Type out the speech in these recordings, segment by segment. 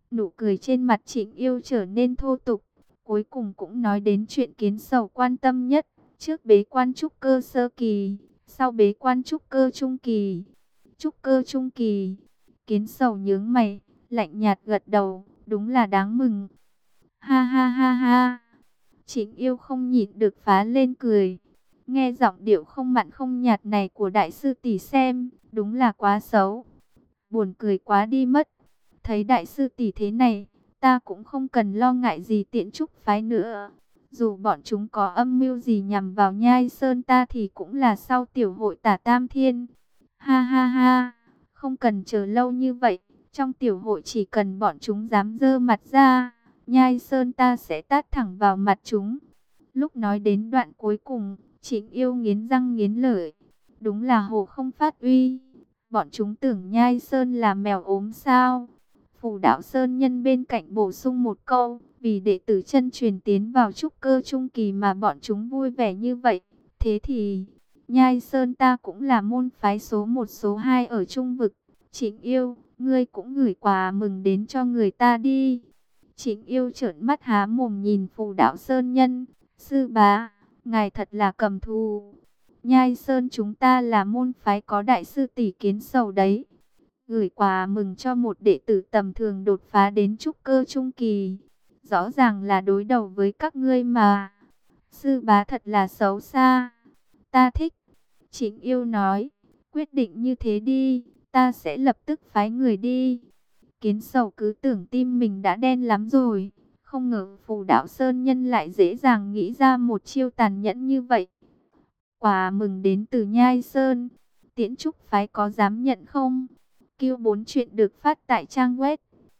Nụ cười trên mặt Trịnh Yêu trở nên thô tục, cuối cùng cũng nói đến chuyện Kiến Sầu quan tâm nhất, trước bế quan trúc cơ sơ kỳ, sau bế quan trúc cơ trung kỳ. Trúc cơ trung kỳ, Kiến Sầu nhướng mày, lạnh nhạt gật đầu, đúng là đáng mừng. Ha ha ha ha. Trịnh Yêu không nhịn được phá lên cười. Nghe giọng điệu không mặn không nhạt này của đại sư tỷ xem, đúng là quá xấu. Buồn cười quá đi mất. Thấy đại sư tỷ thế này, ta cũng không cần lo ngại gì Tiễn Trúc phái nữa. Dù bọn chúng có âm mưu gì nhằm vào Nhai Sơn ta thì cũng là sau tiểu hội Tả Tam Thiên. Ha ha ha, không cần chờ lâu như vậy. Trong tiểu hội chỉ cần bọn chúng dám dơ mặt ra, Nhai Sơn ta sẽ tát thẳng vào mặt chúng. Lúc nói đến đoạn cuối cùng, Trịnh Yêu nghiến răng nghiến lợi. Đúng là hồ không phát uy. Bọn chúng tưởng Nhai Sơn là mèo ốm sao? Phù Đạo Sơn Nhân bên cạnh bổ sung một câu, vì đệ tử chân truyền tiến vào trúc cơ trung kỳ mà bọn chúng vui vẻ như vậy. Thế thì, Nhai Sơn ta cũng là môn phái số 1 số 2 ở trung vực. Trịnh Yêu, ngươi cũng gửi quà mừng đến cho người ta đi. Trịnh Yêu trợn mắt há mồm nhìn Phù Đạo Sơn Nhân. Sư bá, ngài thật là cầm thù. Nhai Sơn chúng ta là môn phái có đại sư tỷ Kiến Sầu đấy. Gửi quà mừng cho một đệ tử tầm thường đột phá đến trúc cơ trung kỳ. Rõ ràng là đối đầu với các ngươi mà. Sư bá thật là xấu xa. Ta thích. Trịnh Yêu nói, quyết định như thế đi, ta sẽ lập tức phái người đi. Kiến Sầu cứ tưởng tim mình đã đen lắm rồi. Không ngờ Phù Đạo Sơn Nhân lại dễ dàng nghĩ ra một chiêu tàn nhẫn như vậy. Quà mừng đến từ Nhai Sơn. Tiễn Trúc phái có dám nhận không? Q4 chuyện được phát tại trang web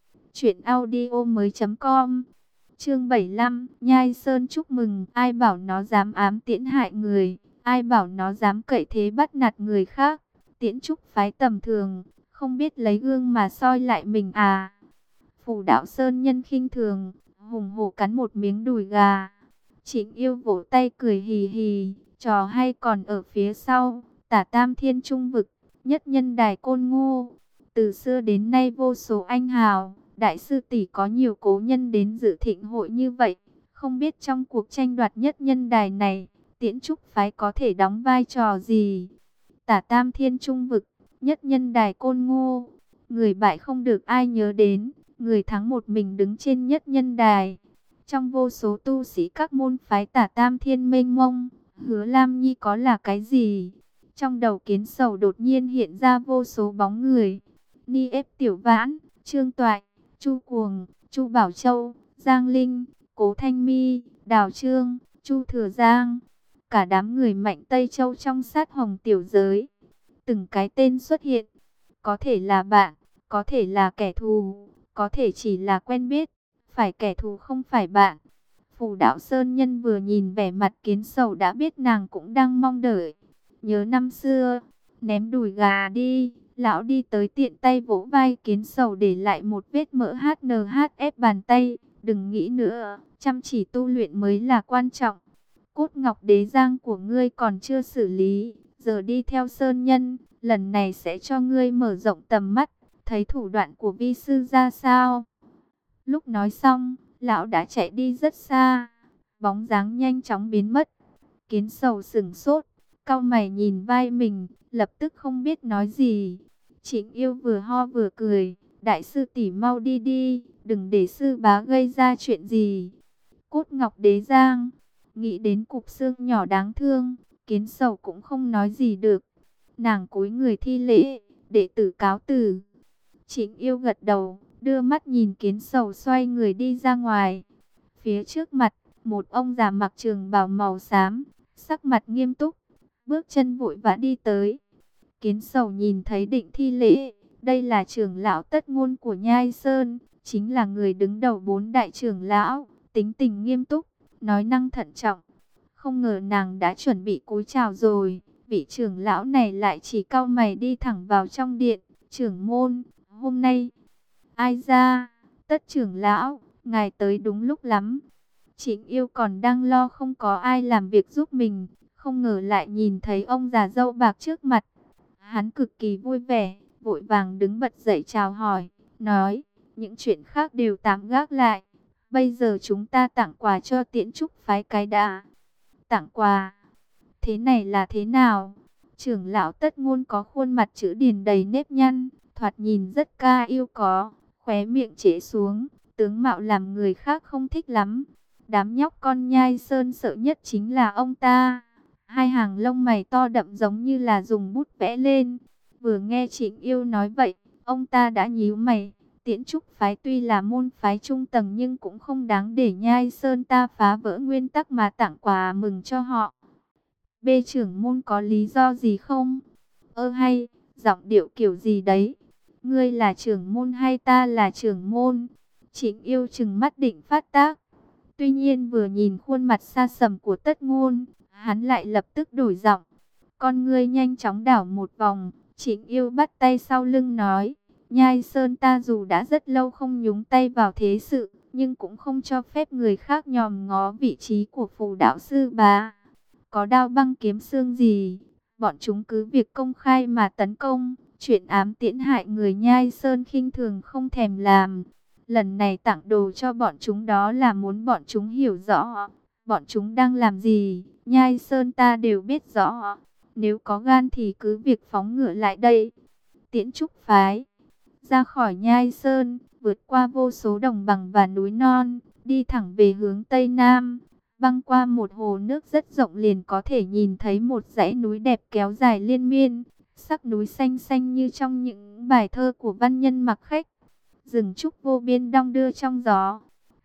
truyệnaudiomoi.com. Chương 75, Nhai Sơn chúc mừng, ai bảo nó dám ám tiễn hại người, ai bảo nó dám cậy thế bắt nạt người khác. Tiễn Trúc phái tầm thường, không biết lấy gương mà soi lại mình à? Phù Đạo Sơn Nhân khinh thường, hùng hổ cắn một miếng đùi gà. Trịnh Yêu vỗ tay cười hì hì, trò hay còn ở phía sau. Tả Tam Thiên trung vực, nhất nhân đài Côn Ngô. Từ xưa đến nay vô số anh hào, đại sư tỷ có nhiều cố nhân đến dự thịnh hội như vậy. Không biết trong cuộc tranh đoạt nhất nhân đài này, Tiễn Trúc phái có thể đóng vai trò gì? Tả Tam Thiên trung vực, nhất nhân đài Côn Ngô. Người bại không được ai nhớ đến, người thắng một mình đứng trên nhất nhân đài. Trong vô số tu sĩ các môn phái Tả Tam Thiên mênh mông, Hứa Lam Nhi có là cái gì? Trong đầu Kiến Sầu đột nhiên hiện ra vô số bóng người. Ni ép Tiểu Vãn, Trương Toại, Chu Cuồng, Chu Bảo Châu, Giang Linh, Cố Thanh Mi, Đào Trương, Chu Thừa Giang. Cả đám người mạnh Tây Châu trong sát hồng tiểu giới. Từng cái tên xuất hiện. Có thể là bạn, có thể là kẻ thù, có thể chỉ là quen biết. Phải kẻ thù không phải bạn. Phù Đạo Sơn Nhân vừa nhìn vẻ mặt Kiến Sầu đã biết nàng cũng đang mong đợi. Nhớ năm xưa, ném đùi gà đi. Lão đi tới tiện tay vỗ vai Kiến Sầu để lại một vết mỡ HNHF bàn tay. Đừng nghĩ nữa, chăm chỉ tu luyện mới là quan trọng. Cốt ngọc đế giang của ngươi còn chưa xử lý, giờ đi theo Sơn Nhân, lần này sẽ cho ngươi mở rộng tầm mắt, thấy thủ đoạn của vi sư ra sao. Lúc nói xong, lão đã chạy đi rất xa, bóng dáng nhanh chóng biến mất. Kiến Sầu sững sốt, cau mày nhìn vai mình, lập tức không biết nói gì. Trịnh Yêu vừa ho vừa cười, đại sư tỷ mau đi đi, đừng để sư bá gây ra chuyện gì. Cốt ngọc đế giang, nghĩ đến cục xương nhỏ đáng thương, Kiến Sầu cũng không nói gì được. Nàng cúi người thi lễ, đệ tử cáo từ. Trịnh Yêu gật đầu, đưa mắt nhìn Kiến Sầu xoay người đi ra ngoài. Phía trước mặt, một ông già mặc trường bào màu xám, sắc mặt nghiêm túc, bước chân vội vã đi tới. Kiến Sầu nhìn thấy định thi lễ, đây là trưởng lão Tất Ngôn của Nhai Sơn, chính là người đứng đầu 4 đại trưởng lão, tính tình nghiêm túc, nói năng thận trọng. Không ngờ nàng đã chuẩn bị cúi chào rồi, vị trưởng lão này lại chỉ cau mày đi thẳng vào trong điện. Trưởng môn, hôm nay, ai ra? Tất trưởng lão, ngài tới đúng lúc lắm. Trịnh Yêu còn đang lo không có ai làm việc giúp mình, không ngờ lại nhìn thấy ông già râu bạc trước mặt. Hắn cực kỳ vui vẻ, vội vàng đứng bật dậy chào hỏi, nói, những chuyện khác đều tạm gác lại. Bây giờ chúng ta tặng quà cho Tiễn Trúc phái cái đã. Tặng quà? Thế này là thế nào? Trưởng lão Tất Ngôn có khuôn mặt chữ điền đầy nếp nhăn, thoạt nhìn rất ca yêu có, khóe miệng trễ xuống, tướng mạo làm người khác không thích lắm. Đám nhóc con Nhai Sơn sợ nhất chính là ông ta. Hai hàng lông mày to đậm giống như là dùng bút vẽ lên. Vừa nghe Trịnh Yêu nói vậy, ông ta đã nhíu mày. Tiễn Trúc phái tuy là môn phái trung tầng nhưng cũng không đáng để Nhai Sơn ta phá vỡ nguyên tắc mà tặng quà mừng cho họ. Bê trưởng môn có lý do gì không? Hay, giọng điệu kiểu gì đấy? Ngươi là trưởng môn hay ta là trưởng môn? Trịnh Yêu trừng mắt định phát tác. Tuy nhiên vừa nhìn khuôn mặt xa sầm của Tất Ngôn, hắn lại lập tức đổi giọng. Con ngươi nhanh chóng đảo một vòng, Trịnh Yêu bắt tay sau lưng nói. Nhai Sơn ta dù đã rất lâu không nhúng tay vào thế sự, nhưng cũng không cho phép người khác nhòm ngó vị trí của phù đạo sư bá. Có đao băng kiếm xương gì, bọn chúng cứ việc công khai mà tấn công. Chuyện ám tiễn hại người Nhai Sơn khinh thường không thèm làm. Lần này tặng đồ cho bọn chúng đó là muốn bọn chúng hiểu rõ. Bọn chúng đang làm gì, Nhai Sơn ta đều biết rõ. Nếu có gan thì cứ việc phóng ngựa lại đây. Tiễn Trúc phái ra khỏi Nhai Sơn, vượt qua vô số đồng bằng và núi non, đi thẳng về hướng Tây Nam. Băng qua một hồ nước rất rộng liền có thể nhìn thấy một dãy núi đẹp kéo dài liên miên. Sắc núi xanh xanh như trong những bài thơ của văn nhân Mặc Khách. Rừng trúc vô biên đong đưa trong gió.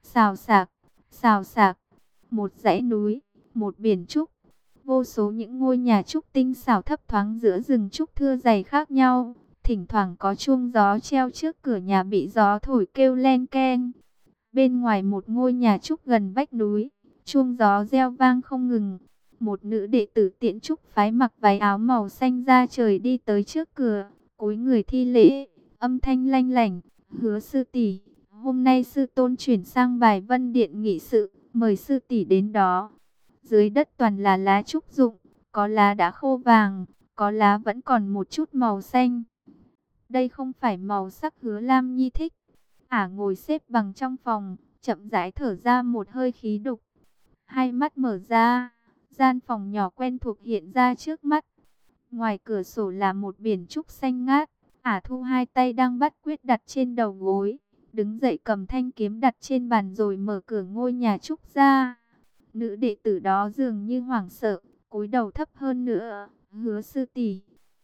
Xào xạc, một dãy núi, một biển trúc. Vô số những ngôi nhà trúc tinh xảo thấp thoáng giữa rừng trúc thưa dày khác nhau. Thỉnh thoảng có chuông gió treo trước cửa nhà bị gió thổi kêu len keng. Bên ngoài một ngôi nhà trúc gần vách núi, chuông gió reo vang không ngừng. Một nữ đệ tử Tiễn Trúc phái mặc váy áo màu xanh da trời đi tới trước cửa, cúi người thi lễ, âm thanh lanh lảnh. Hứa sư tỷ, hôm nay sư tôn chuyển sang bài Vân Điện nghị sự, mời sư tỷ đến đó. Dưới đất toàn là lá trúc rụng, có lá đã khô vàng, có lá vẫn còn một chút màu xanh. Đây không phải màu sắc Hứa Lam Nhi thích. Ngồi xếp bằng trong phòng, chậm rãi thở ra một hơi khí đục. Hai mắt mở ra, gian phòng nhỏ quen thuộc hiện ra trước mắt. Ngoài cửa sổ là một biển trúc xanh ngát. Thu hai tay đang bắt quyết đặt trên đầu gối, đứng dậy cầm thanh kiếm đặt trên bàn rồi mở cửa ngôi nhà trúc ra. Nữ đệ tử đó dường như hoảng sợ, cúi đầu thấp hơn nữa. Hứa sư tỷ,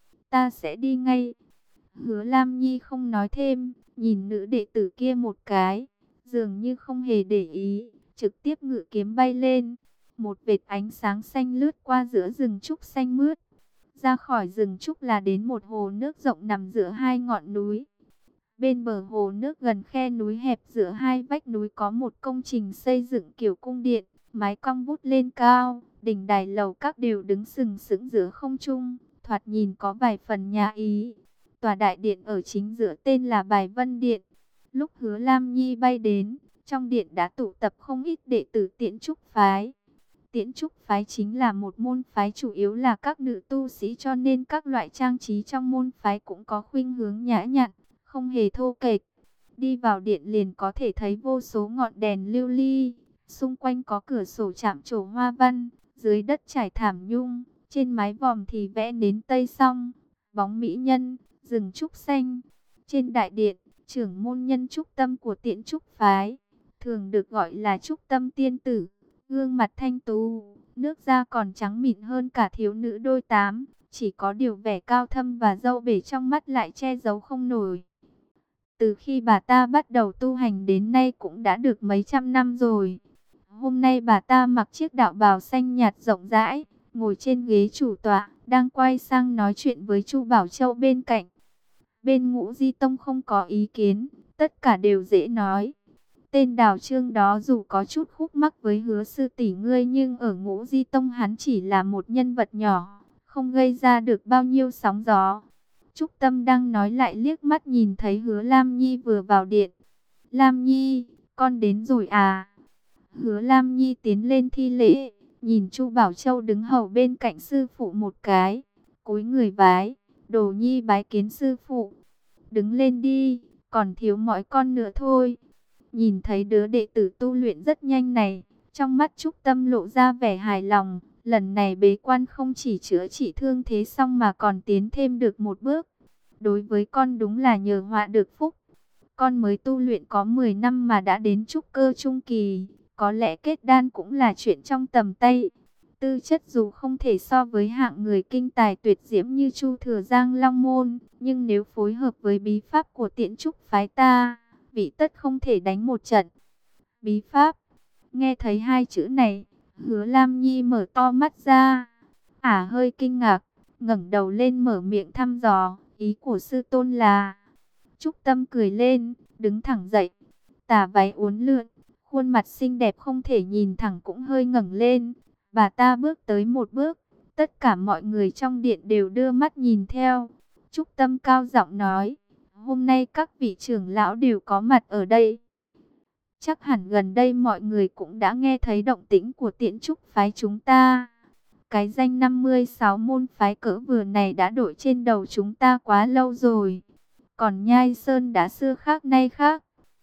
ta sẽ đi ngay. Hứa Lam Nhi không nói thêm, nhìn nữ đệ tử kia một cái, dường như không hề để ý, trực tiếp ngự kiếm bay lên. Một vệt ánh sáng xanh lướt qua giữa rừng trúc xanh mướt. Ra khỏi rừng trúc là đến một hồ nước rộng nằm giữa hai ngọn núi. Bên bờ hồ nước gần khe núi hẹp giữa hai vách núi có một công trình xây dựng kiểu cung điện, mái cong vút lên cao, đỉnh đài lầu các đều đứng sừng sững giữa không trung, thoạt nhìn có vài phần nhà Ý. Tòa đại điện ở chính giữa tên là Bài Vân Điện. Lúc Hứa Lam Nhi bay đến, trong điện đã tụ tập không ít đệ tử Tiễn Trúc phái. Tiễn Trúc phái chính là một môn phái chủ yếu là các nữ tu sĩ, cho nên các loại trang trí trong môn phái cũng có khuynh hướng nhã nhặn, không hề thô kệch. Đi vào điện liền có thể thấy vô số ngọn đèn lưu ly, xung quanh có cửa sổ chạm trổ hoa văn, dưới đất trải thảm nhung, trên mái vòm thì vẽ nến tây song, bóng mỹ nhân, rừng trúc xanh. Trên đại điện, trưởng môn nhân Trúc Tâm của Tiễn Trúc phái, thường được gọi là Trúc Tâm tiên tử. Gương mặt thanh tú, nước da còn trắng mịn hơn cả thiếu nữ đôi tám, chỉ có điều vẻ cao thâm và râu bể trong mắt lại che giấu không nổi. Từ khi bà ta bắt đầu tu hành đến nay cũng đã được mấy trăm năm rồi. Hôm nay bà ta mặc chiếc đạo bào xanh nhạt rộng rãi, ngồi trên ghế chủ tọa, đang quay sang nói chuyện với Chu Bảo Châu bên cạnh. Bên Ngũ Di Tông không có ý kiến, tất cả đều dễ nói. Tên Đào Trương đó dù có chút khúc mắc với Hứa sư tỷ ngươi, nhưng ở Ngũ Di Tông hắn chỉ là một nhân vật nhỏ, không gây ra được bao nhiêu sóng gió. Trúc Tâm đang nói lại liếc mắt nhìn thấy Hứa Lam Nhi vừa vào điện. Lam Nhi, con đến rồi à? Hứa Lam Nhi tiến lên thi lễ, nhìn Chu Bảo Châu đứng hầu bên cạnh sư phụ một cái, cúi người vái, Đồ Nhi bái kiến sư phụ. Đứng lên đi, còn thiếu mỗi con nữa thôi. Nhìn thấy đứa đệ tử tu luyện rất nhanh này, trong mắt Trúc Tâm lộ ra vẻ hài lòng. Lần này bế quan không chỉ chữa trị thương thế xong mà còn tiến thêm được một bước. Đối với con đúng là nhờ họa được phúc. Con mới tu luyện có 10 năm mà đã đến trúc cơ trung kỳ. Có lẽ kết đan cũng là chuyện trong tầm tay. Tư chất dù không thể so với hạng người kinh tài tuyệt diễm như Chu Thừa Giang Long Môn, nhưng nếu phối hợp với bí pháp của Tiễn Trúc phái ta, vị tất không thể đánh một trận. Bí pháp, nghe thấy hai chữ này, Hứa Lam Nhi mở to mắt ra, hơi kinh ngạc, ngẩng đầu lên mở miệng thăm dò, ý của sư tôn là. Trúc Tâm cười lên, đứng thẳng dậy, tà váy uốn lượn, khuôn mặt xinh đẹp không thể nhìn thẳng cũng hơi ngẩng lên. Bà ta bước tới một bước, tất cả mọi người trong điện đều đưa mắt nhìn theo. Trúc Tâm cao giọng nói, hôm nay các vị trưởng lão đều có mặt ở đây. Chắc hẳn gần đây mọi người cũng đã nghe thấy động tĩnh của Tiễn Trúc phái chúng ta. Cái danh 56 môn phái cỡ vừa này đã đội trên đầu chúng ta quá lâu rồi. Còn Nhai Sơn đã xưa khác nay khác.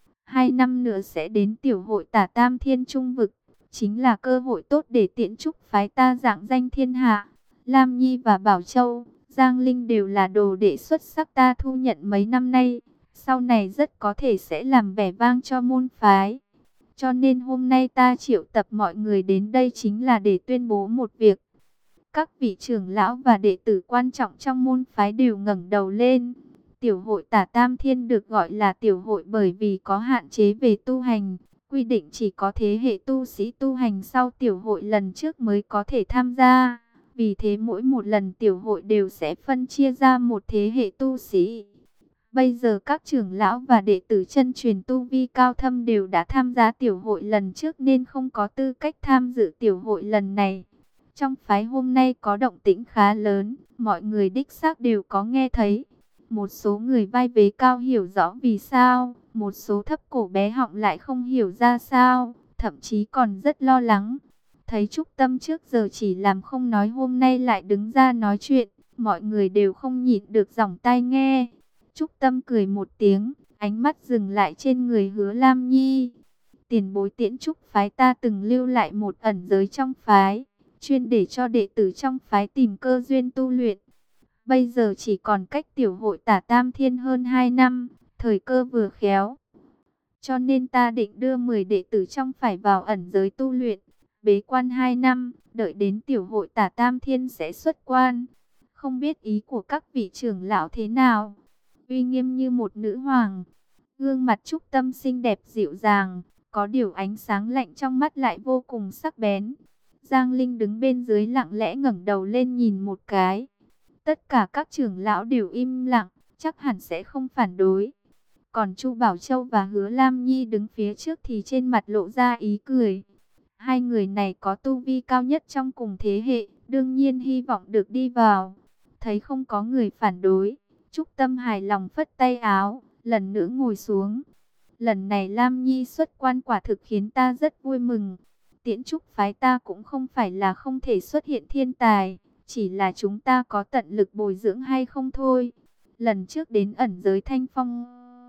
2 năm nữa sẽ đến tiểu hội Tả Tam Thiên Trung Vực. Chính là cơ hội tốt để Tiễn Trúc phái ta rạng danh thiên hạ. Lam Nhi và Bảo Châu, Giang Linh đều là đồ đệ xuất sắc ta thu nhận mấy năm nay. Sau này rất có thể sẽ làm vẻ vang cho môn phái. Cho nên hôm nay ta triệu tập mọi người đến đây chính là để tuyên bố một việc. Các vị trưởng lão và đệ tử quan trọng trong môn phái đều ngẩng đầu lên. Tiểu hội Tả Tam Thiên được gọi là tiểu hội bởi vì có hạn chế về tu hành. Quy định chỉ có thế hệ tu sĩ tu hành sau tiểu hội lần trước mới có thể tham gia. Vì thế mỗi một lần tiểu hội đều sẽ phân chia ra một thế hệ tu sĩ. Bây giờ các trưởng lão và đệ tử chân truyền tu vi cao thâm đều đã tham gia tiểu hội lần trước nên không có tư cách tham dự tiểu hội lần này. Trong phái hôm nay có động tĩnh khá lớn, mọi người đích xác đều có nghe thấy. Một số người vai vế cao hiểu rõ vì sao, một số thấp cổ bé họng lại không hiểu ra sao, thậm chí còn rất lo lắng. Thấy Trúc Tâm trước giờ chỉ làm không nói hôm nay lại đứng ra nói chuyện, mọi người đều không nhịn được giỏng tai nghe. Trúc Tâm cười một tiếng, ánh mắt dừng lại trên người Hứa Lam Nhi. Tiền bối Tiễn Trúc phái ta từng lưu lại một ẩn giới trong phái, chuyên để cho đệ tử trong phái tìm cơ duyên tu luyện. Bây giờ chỉ còn cách tiểu hội Tả Tam Thiên hơn 2 năm, thời cơ vừa khéo. Cho nên ta định đưa 10 đệ tử trong phải vào ẩn giới tu luyện, bế quan 2 năm, đợi đến tiểu hội Tả Tam Thiên sẽ xuất quan. Không biết ý của các vị trưởng lão thế nào? Uy nghiêm như một nữ hoàng, gương mặt Trúc Tâm xinh đẹp dịu dàng, có điều ánh sáng lạnh trong mắt lại vô cùng sắc bén. Giang Linh đứng bên dưới lặng lẽ ngẩng đầu lên nhìn một cái. Tất cả các trưởng lão đều im lặng, chắc hẳn sẽ không phản đối. Còn Chu Bảo Châu và Hứa Lam Nhi đứng phía trước thì trên mặt lộ ra ý cười. Hai người này có tu vi cao nhất trong cùng thế hệ, đương nhiên hy vọng được đi vào. Thấy không có người phản đối, Trúc Tâm hài lòng phất tay áo, lần nữa ngồi xuống. Lần này Lam Nhi xuất quan quả thực khiến ta rất vui mừng. Tiễn Trúc phái ta cũng không phải là không thể xuất hiện thiên tài, chỉ là chúng ta có tận lực bồi dưỡng hay không thôi. Lần trước đến ẩn giới Thanh Phong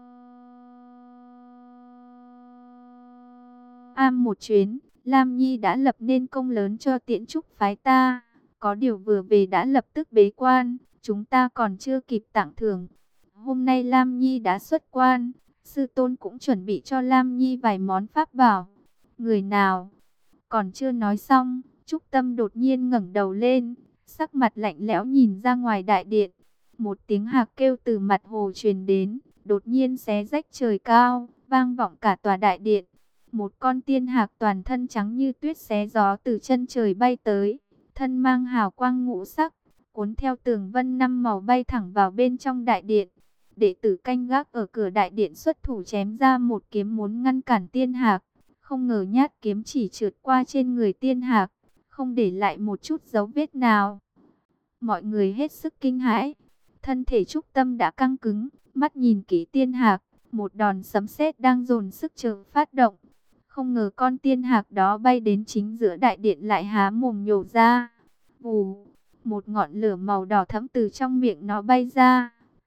am một chuyến, Lam Nhi đã lập nên công lớn cho Tiễn Trúc phái ta. Có điều vừa về đã lập tức bế quan, chúng ta còn chưa kịp tặng thưởng. Hôm nay Lam Nhi đã xuất quan, sư tôn cũng chuẩn bị cho Lam Nhi vài món pháp bảo. Người nào? Còn chưa nói xong, Trúc Tâm đột nhiên ngẩng đầu lên, sắc mặt lạnh lẽo nhìn ra ngoài đại điện. Một tiếng hạc kêu từ mặt hồ truyền đến, đột nhiên xé rách trời cao, vang vọng cả tòa đại điện. Một con tiên hạc toàn thân trắng như tuyết xé gió từ chân trời bay tới, thân mang hào quang ngũ sắc, cuốn theo tường vân 5 màu bay thẳng vào bên trong đại điện. Đệ tử canh gác ở cửa đại điện xuất thủ chém ra một kiếm muốn ngăn cản tiên hạc. Không ngờ nhát kiếm chỉ trượt qua trên người tiên hạc, không để lại một chút dấu vết nào. Mọi người hết sức kinh hãi. Thân thể Trúc Tâm đã căng cứng, mắt nhìn kỹ tiên hạc, một đòn sấm sét đang dồn sức chờ phát động. Không ngờ con tiên hạc đó bay đến chính giữa đại điện lại há mồm nhổ ra. Vù, một ngọn lửa màu đỏ thẫm từ trong miệng nó bay ra.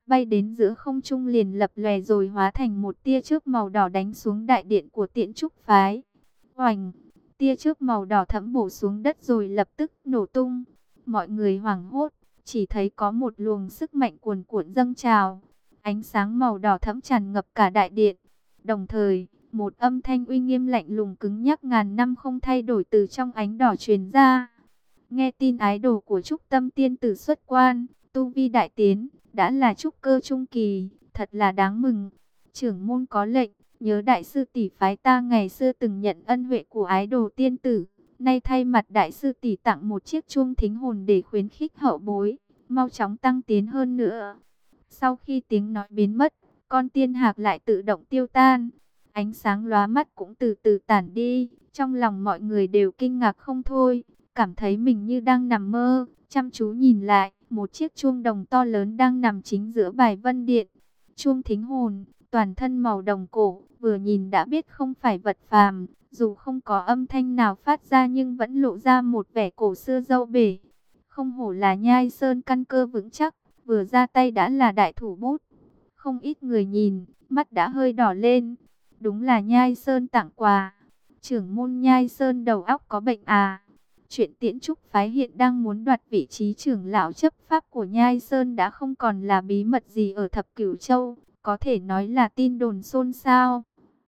bay đến giữa không trung liền lập lòe rồi hóa thành một tia chớp màu đỏ đánh xuống đại điện của Tiễn Trúc phái. Oành, tia chớp màu đỏ thẫm bổ xuống đất rồi lập tức nổ tung. Mọi người hoảng hốt, chỉ thấy có một luồng sức mạnh cuồn cuộn dâng trào. Ánh sáng màu đỏ thẫm tràn ngập cả đại điện. Đồng thời, một âm thanh uy nghiêm lạnh lùng cứng nhắc ngàn năm không thay đổi từ trong ánh đỏ truyền ra. Nghe tin ái đồ của Trúc Tâm tiên tử xuất quan, tu vi đại tiến, đã là trúc cơ trung kỳ, thật là đáng mừng. Trưởng môn có lệnh, nhớ đại sư tỷ phái ta ngày xưa từng nhận ân huệ của ái đồ tiên tử, nay thay mặt đại sư tỷ tặng một chiếc chuông thính hồn để khuyến khích hậu bối, mau chóng tăng tiến hơn nữa. Sau khi tiếng nói biến mất, con tiên hạc lại tự động tiêu tan, ánh sáng lóa mắt cũng từ từ tản đi, trong lòng mọi người đều kinh ngạc không thôi, cảm thấy mình như đang nằm mơ, chăm chú nhìn lại, một chiếc chuông đồng to lớn đang nằm chính giữa bài vân điện. Chuông thính hồn, toàn thân màu đồng cổ, vừa nhìn đã biết không phải vật phàm, dù không có âm thanh nào phát ra nhưng vẫn lộ ra một vẻ cổ xưa dâu bể. Không hổ là Nhai Sơn căn cơ vững chắc, vừa ra tay đã là đại thủ bút. Không ít người nhìn, mắt đã hơi đỏ lên. Đúng là Nhai Sơn tặng quà. Trưởng môn Nhai Sơn đầu óc có bệnh à? Chuyện Tiễn Trúc phái hiện đang muốn đoạt vị trí trưởng lão chấp pháp của Nhai Sơn đã không còn là bí mật gì ở Thập Cửu Châu, có thể nói là tin đồn xôn xao.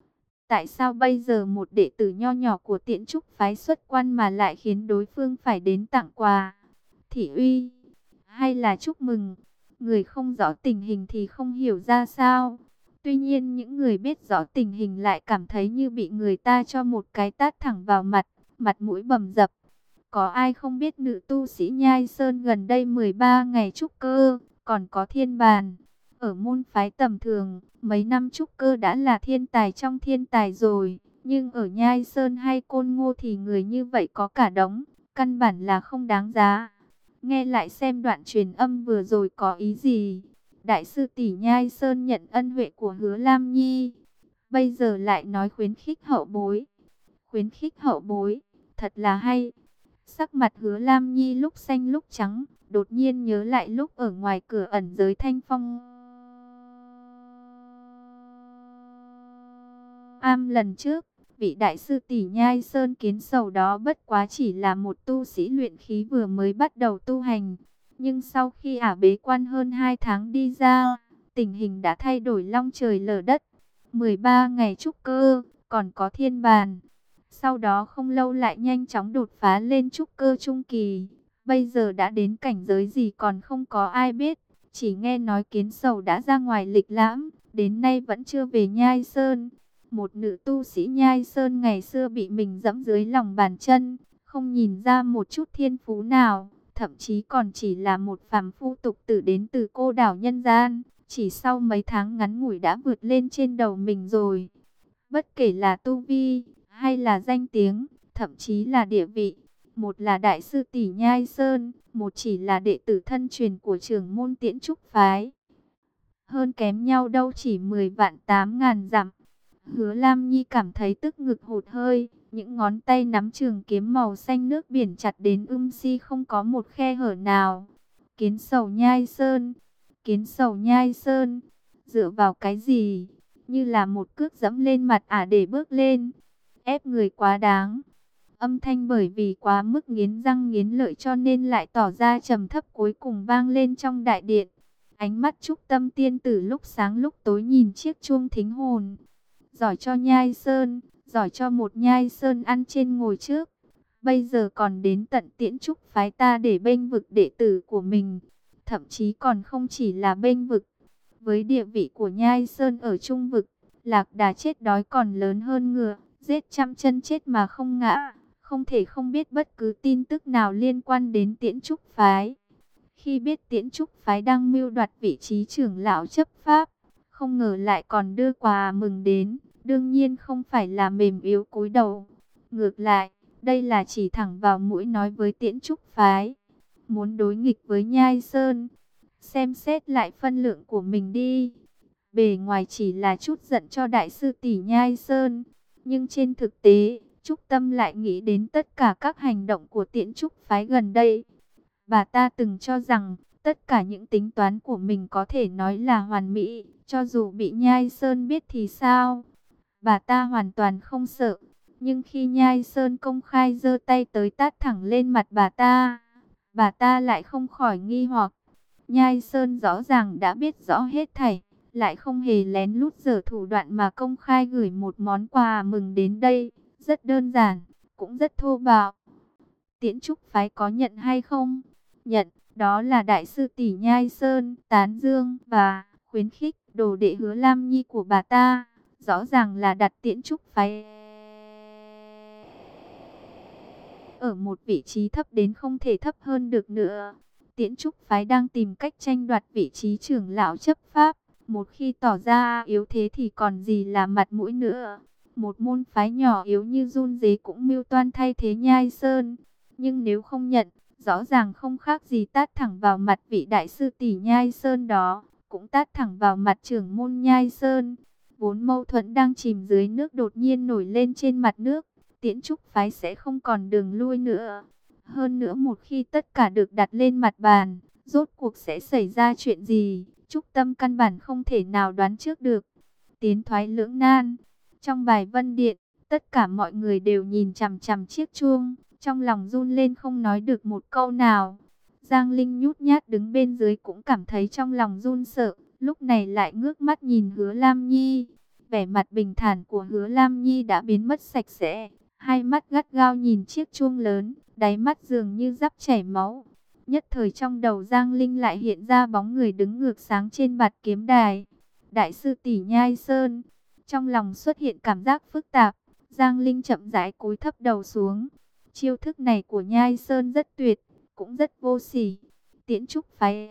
Tại sao bây giờ một đệ tử nho nhỏ của Tiễn Trúc phái xuất quan mà lại khiến đối phương phải đến tặng quà? Thị uy hay là chúc mừng? Người không rõ tình hình thì không hiểu ra sao. Tuy nhiên những người biết rõ tình hình lại cảm thấy như bị người ta cho một cái tát thẳng vào mặt, mặt mũi bầm dập. Có ai không biết nữ tu sĩ Nhai Sơn gần đây 13 ngày trúc cơ, còn có thiên bàn. Ở môn phái tầm thường, mấy năm trúc cơ đã là thiên tài trong thiên tài rồi. Nhưng ở Nhai Sơn hay Côn Ngô thì người như vậy có cả đống, căn bản là không đáng giá. Nghe lại xem đoạn truyền âm vừa rồi có ý gì. Đại sư tỷ Nhai Sơn nhận ân huệ của Hứa Lam Nhi, bây giờ lại nói khuyến khích hậu bối. Khuyến khích hậu bối, thật là hay. Sắc mặt Hứa Lam Nhi lúc xanh lúc trắng, đột nhiên nhớ lại lúc ở ngoài cửa ẩn giới Thanh Phong Am lần trước, vị đại sư tỷ Nhai Sơn kiến sầu đó bất quá chỉ là một tu sĩ luyện khí vừa mới bắt đầu tu hành. Nhưng sau khi ả bế quan hơn 2 tháng đi ra, tình hình đã thay đổi long trời lở đất. 13 ngày trúc cơ, còn có thiên bàn. Sau đó không lâu lại nhanh chóng đột phá lên trúc cơ trung kỳ. Bây giờ đã đến cảnh giới gì còn không có ai biết. Chỉ nghe nói kiến sầu đã ra ngoài lịch lãm, đến nay vẫn chưa về Nhai Sơn. Một nữ tu sĩ Nhai Sơn ngày xưa bị mình dẫm dưới lòng bàn chân, không nhìn ra một chút thiên phú nào, thậm chí còn chỉ là một phàm phu tục tử đến từ cô đảo nhân gian, chỉ sau mấy tháng ngắn ngủi đã vượt lên trên đầu mình rồi. Bất kể là tu vi, hay là danh tiếng, thậm chí là địa vị, một là đại sư tỷ Nhai Sơn, một chỉ là đệ tử thân truyền của trưởng môn Tiễn Trúc phái. Hơn kém nhau đâu chỉ 10 vạn 8 ngàn dặm. Hứa Lam Nhi cảm thấy tức ngực hụt hơi, những ngón tay nắm trường kiếm màu xanh nước biển chặt đến si không có một khe hở nào. Kiến sầu Nhai Sơn, kiến sầu Nhai Sơn, dựa vào cái gì? Như là một cước dẫm lên mặt ả để bước lên, ép người quá đáng. Âm thanh bởi vì quá mức nghiến răng nghiến lợi cho nên lại tỏ ra trầm thấp cuối cùng vang lên trong đại điện. Ánh mắt Trúc Tâm tiên tử lúc sáng lúc tối nhìn chiếc chuông thính hồn. Giỏi cho Nhai Sơn, giỏi cho một Nhai Sơn ăn trên ngồi trước. Bây giờ còn đến tận Tiễn Trúc phái ta để bênh vực đệ tử của mình. Thậm chí còn không chỉ là bênh vực. Với địa vị của Nhai Sơn ở Trung vực, lạc đà chết đói còn lớn hơn ngựa, giết trăm chân chết mà không ngã. Không thể không biết bất cứ tin tức nào liên quan đến Tiễn Trúc phái. Khi biết Tiễn Trúc phái đang mưu đoạt vị trí trưởng lão chấp pháp, không ngờ lại còn đưa quà mừng đến, đương nhiên không phải là mềm yếu cúi đầu. Ngược lại, đây là chỉ thẳng vào mũi nói với Tiễn Trúc phái. Muốn đối nghịch với Nhai Sơn, xem xét lại phân lượng của mình đi. Bề ngoài chỉ là chút giận cho đại sư tỷ Nhai Sơn, nhưng trên thực tế, Trúc Tâm lại nghĩ đến tất cả các hành động của Tiễn Trúc phái gần đây. Bà ta từng cho rằng, Tất cả những tính toán của mình có thể nói là hoàn mỹ, cho dù bị Nhai Sơn biết thì sao? Bà ta hoàn toàn không sợ. Nhưng khi Nhai Sơn công khai giơ tay tới tát thẳng lên mặt bà ta lại không khỏi nghi hoặc. Nhai Sơn rõ ràng đã biết rõ hết thảy, lại không hề lén lút giở thủ đoạn mà công khai gửi một món quà mừng đến đây. Rất đơn giản, cũng rất thô bạo. Tiễn Trúc phái có nhận hay không? Nhận, đó là đại sư tỷ Nhai Sơn, tán dương và khuyến khích đồ đệ Hứa Lam Nhi của bà ta. Rõ ràng là đặt Tiễn Trúc phái ở một vị trí thấp đến không thể thấp hơn được nữa. Tiễn Trúc phái đang tìm cách tranh đoạt vị trí trưởng lão chấp pháp. Một khi tỏ ra yếu thế thì còn gì là mặt mũi nữa. Một môn phái nhỏ yếu như Run Dế cũng mưu toan thay thế Nhai Sơn. Nhưng nếu không nhận, rõ ràng không khác gì tát thẳng vào mặt vị đại sư tỷ Nhai Sơn đó, cũng tát thẳng vào mặt trưởng môn Nhai Sơn. Vốn mâu thuẫn đang chìm dưới nước đột nhiên nổi lên trên mặt nước. Tiễn Trúc phái sẽ không còn đường lui nữa. Hơn nữa một khi tất cả được đặt lên mặt bàn, rốt cuộc sẽ xảy ra chuyện gì, Trúc Tâm căn bản không thể nào đoán trước được. Tiến thoái lưỡng nan. Trong bài Vân Điện, tất cả mọi người đều nhìn chằm chằm chiếc chuông, trong lòng run lên không nói được một câu nào. Giang Linh nhút nhát đứng bên dưới cũng cảm thấy trong lòng run sợ, lúc này lại ngước mắt nhìn Hứa Lam Nhi. Vẻ mặt bình thản của Hứa Lam Nhi đã biến mất sạch sẽ, hai mắt gắt gao nhìn chiếc chuông lớn, đáy mắt dường như sắp chảy máu. Nhất thời trong đầu Giang Linh lại hiện ra bóng người đứng ngược sáng trên bạt kiếm đài. Đại sư tỷ Nhai Sơn. Trong lòng xuất hiện cảm giác phức tạp, Giang Linh chậm rãi cúi thấp đầu xuống. Chiêu thức này của Nhai Sơn rất tuyệt, cũng rất vô sỉ. Tiễn Trúc phái